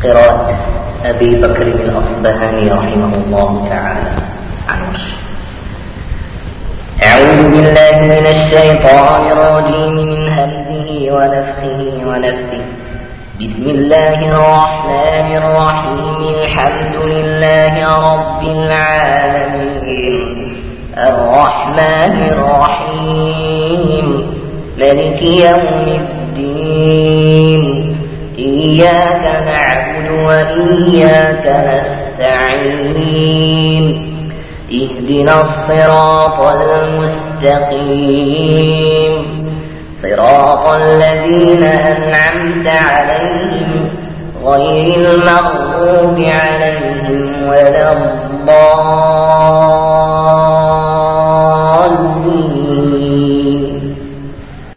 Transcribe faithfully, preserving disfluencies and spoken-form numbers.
قراءة أبي بكر الأصبهاني رحمه الله تعالى عنه. أعوذ بالله من الشيطان الرجيم من همزه ونفخه ونفثه. بسم الله الرحمن الرحيم. الحمد لله رب العالمين الرحمن الرحيم مالك يوم الدين. إياك نعبد وإياك نستعين. اهدنا الصراط المستقيم صراط الذين أنعمت عليهم غير المغضوب عليهم ولا الضالين.